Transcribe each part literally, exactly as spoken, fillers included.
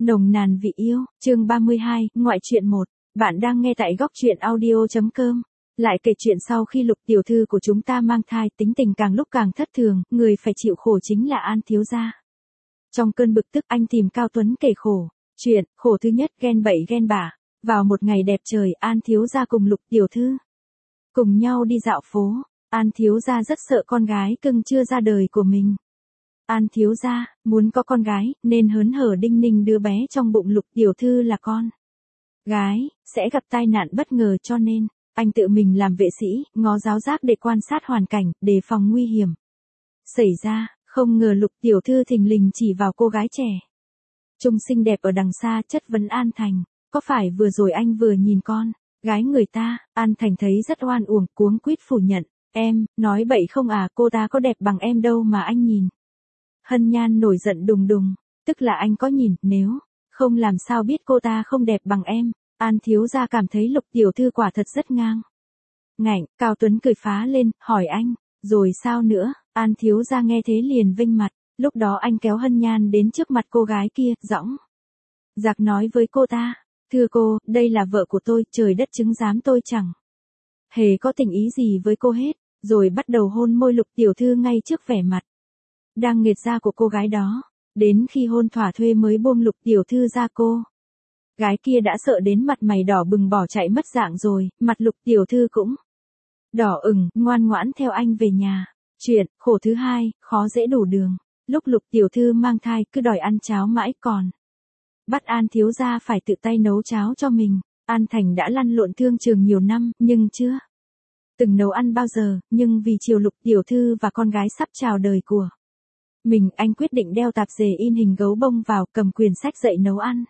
Nồng nàn vị yêu, chương ba mươi hai, ngoại truyện một. Bạn đang nghe tại góc truyện audio chấm com. Lại kể chuyện sau khi Lục tiểu thư của chúng ta mang thai, tính tình càng lúc càng thất thường, người phải chịu khổ chính là An thiếu gia. Trong cơn bực tức anh tìm Cao Tuấn kể khổ. Chuyện, khổ thứ nhất, ghen bậy ghen bả. Vào một ngày đẹp trời, An thiếu gia cùng Lục tiểu thư cùng nhau đi dạo phố. An thiếu gia rất sợ con gái cưng chưa ra đời của mình. An thiếu gia muốn có con gái, nên hớn hở đinh ninh đứa bé trong bụng Lục tiểu thư là con gái, sẽ gặp tai nạn bất ngờ, cho nên anh tự mình làm vệ sĩ, ngó giáo giác để quan sát hoàn cảnh, đề phòng nguy hiểm xảy ra. Không ngờ Lục tiểu thư thình lình chỉ vào cô gái trẻ trông xinh đẹp ở đằng xa, chất vấn An Thành, có phải vừa rồi anh vừa nhìn con gái người ta? An Thành thấy rất oan uổng, cuống quýt phủ nhận, em nói bậy không à, cô ta có đẹp bằng em đâu mà anh nhìn. Hân Nhan nổi giận đùng đùng, tức là anh có nhìn, nếu không làm sao biết cô ta không đẹp bằng em. An thiếu gia cảm thấy Lục tiểu thư quả thật rất ngang ngạnh. Cao Tuấn cười phá lên, hỏi anh, rồi sao nữa? An thiếu gia nghe thế liền vênh mặt, lúc đó anh kéo Hân Nhan đến trước mặt cô gái kia, dõng dạc nói với cô ta, thưa cô, đây là vợ của tôi, trời đất chứng giám tôi chẳng hề có tình ý gì với cô hết, rồi bắt đầu hôn môi Lục tiểu thư ngay trước vẻ mặt đang nghiệt ra của cô gái đó. Đến khi hôn thỏa thuê mới buông Lục tiểu thư ra, cô gái kia đã sợ đến mặt mày đỏ bừng bỏ chạy mất dạng rồi, mặt Lục tiểu thư cũng đỏ ửng, ngoan ngoãn theo anh về nhà. Chuyện, khổ thứ hai, khó dễ đủ đường. Lúc Lục tiểu thư mang thai cứ đòi ăn cháo mãi, còn bắt An thiếu gia phải tự tay nấu cháo cho mình. An Thành đã lăn lộn thương trường nhiều năm, nhưng chưa từng nấu ăn bao giờ, nhưng vì chiều Lục tiểu thư và con gái sắp chào đời của mình, anh quyết định đeo tạp dề in hình gấu bông vào, cầm quyển sách dạy nấu ăn,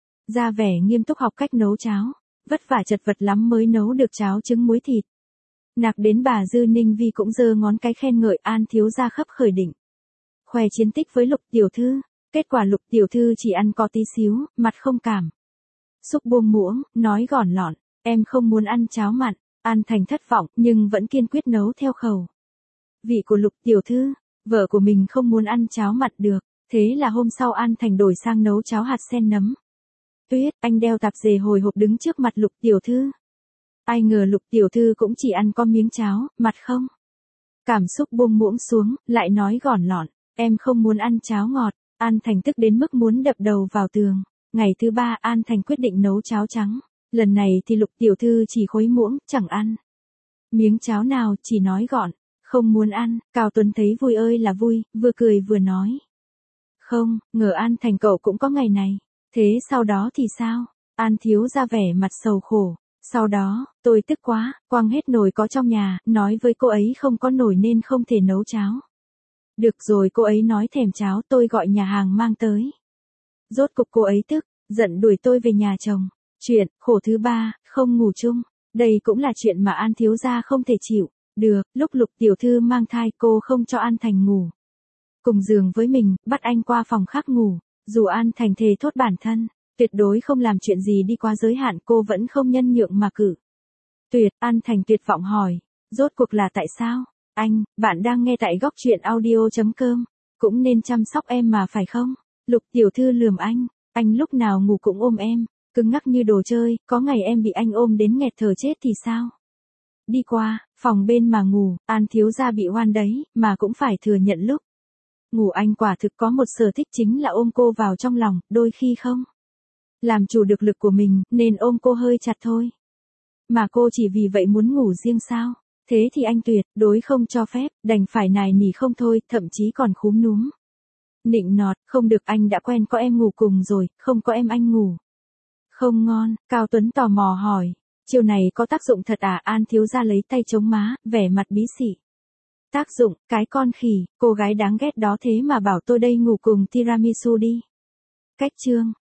ra vẻ nghiêm túc học cách nấu cháo. Vất vả chật vật lắm mới nấu được cháo trứng muối thịt nạc, đến bà Dư Ninh Vi cũng giơ ngón cái khen ngợi. An thiếu gia khấp khởi định khoe chiến tích với Lục tiểu thư. Kết quả Lục tiểu thư chỉ ăn có tí xíu, mặt không cảm xúc, buông muỗng, nói gọn lọn, em không muốn ăn cháo mặn. An Thành thất vọng, nhưng vẫn kiên quyết nấu theo khẩu vị của Lục tiểu thư. Vợ của mình không muốn ăn cháo mặn được, thế là hôm sau An Thành đổi sang nấu cháo hạt sen nấm tuyết. Anh đeo tạp dề hồi hộp đứng trước mặt Lục tiểu thư. Ai ngờ Lục tiểu thư cũng chỉ ăn có miếng cháo, mặt không cảm xúc, buông muỗng xuống, lại nói gọn lọn, em không muốn ăn cháo ngọt. An Thành tức đến mức muốn đập đầu vào tường. Ngày thứ ba An Thành quyết định nấu cháo trắng. Lần này thì Lục tiểu thư chỉ khuấy muỗng, chẳng ăn miếng cháo nào, chỉ nói gọn, không muốn ăn. Cao Tuấn thấy vui ơi là vui, vừa cười vừa nói, không ngờ An Thành cậu cũng có ngày này. Thế sau đó thì sao? An thiếu ra vẻ mặt sầu khổ. Sau đó, tôi tức quá, quăng hết nồi có trong nhà, nói với cô ấy không có nồi nên không thể nấu cháo được, rồi cô ấy nói thèm cháo, tôi gọi nhà hàng mang tới. Rốt cục cô ấy tức giận đuổi tôi về nhà chồng. Chuyện, khổ thứ ba, không ngủ chung. Đây cũng là chuyện mà An thiếu gia không thể chịu được. Lúc Lục tiểu thư mang thai, cô không cho An Thành ngủ cùng giường với mình, bắt anh qua phòng khác ngủ. Dù An Thành thề thốt bản thân tuyệt đối không làm chuyện gì đi quá giới hạn, cô vẫn không nhân nhượng mà cự tuyệt. An Thành tuyệt vọng hỏi, rốt cuộc là tại sao? Anh, bạn đang nghe tại góc truyện audio chấm com. Cũng nên chăm sóc em mà phải không? Lục tiểu thư lườm anh, anh lúc nào ngủ cũng ôm em, cứng ngắc như đồ chơi, có ngày em bị anh ôm đến nghẹt thở chết thì sao? Đi qua phòng bên mà ngủ. An thiếu gia bị oan đấy, mà cũng phải thừa nhận lúc ngủ anh quả thực có một sở thích, chính là ôm cô vào trong lòng, đôi khi không làm chủ được lực của mình, nên ôm cô hơi chặt thôi. Mà cô chỉ vì vậy muốn ngủ riêng sao? Thế thì anh tuyệt đối không cho phép, đành phải nài nỉ không thôi, thậm chí còn khúm núm nịnh nọt, không được, anh đã quen có em ngủ cùng rồi, không có em anh ngủ không ngon. Cao Tuấn tò mò hỏi, chiều này có tác dụng thật à? An thiếu gia lấy tay chống má, vẻ mặt bí xỉ. Tác dụng, cái con khỉ, cô gái đáng ghét đó thế mà bảo tôi đây ngủ cùng tiramisu đi. Cách chương,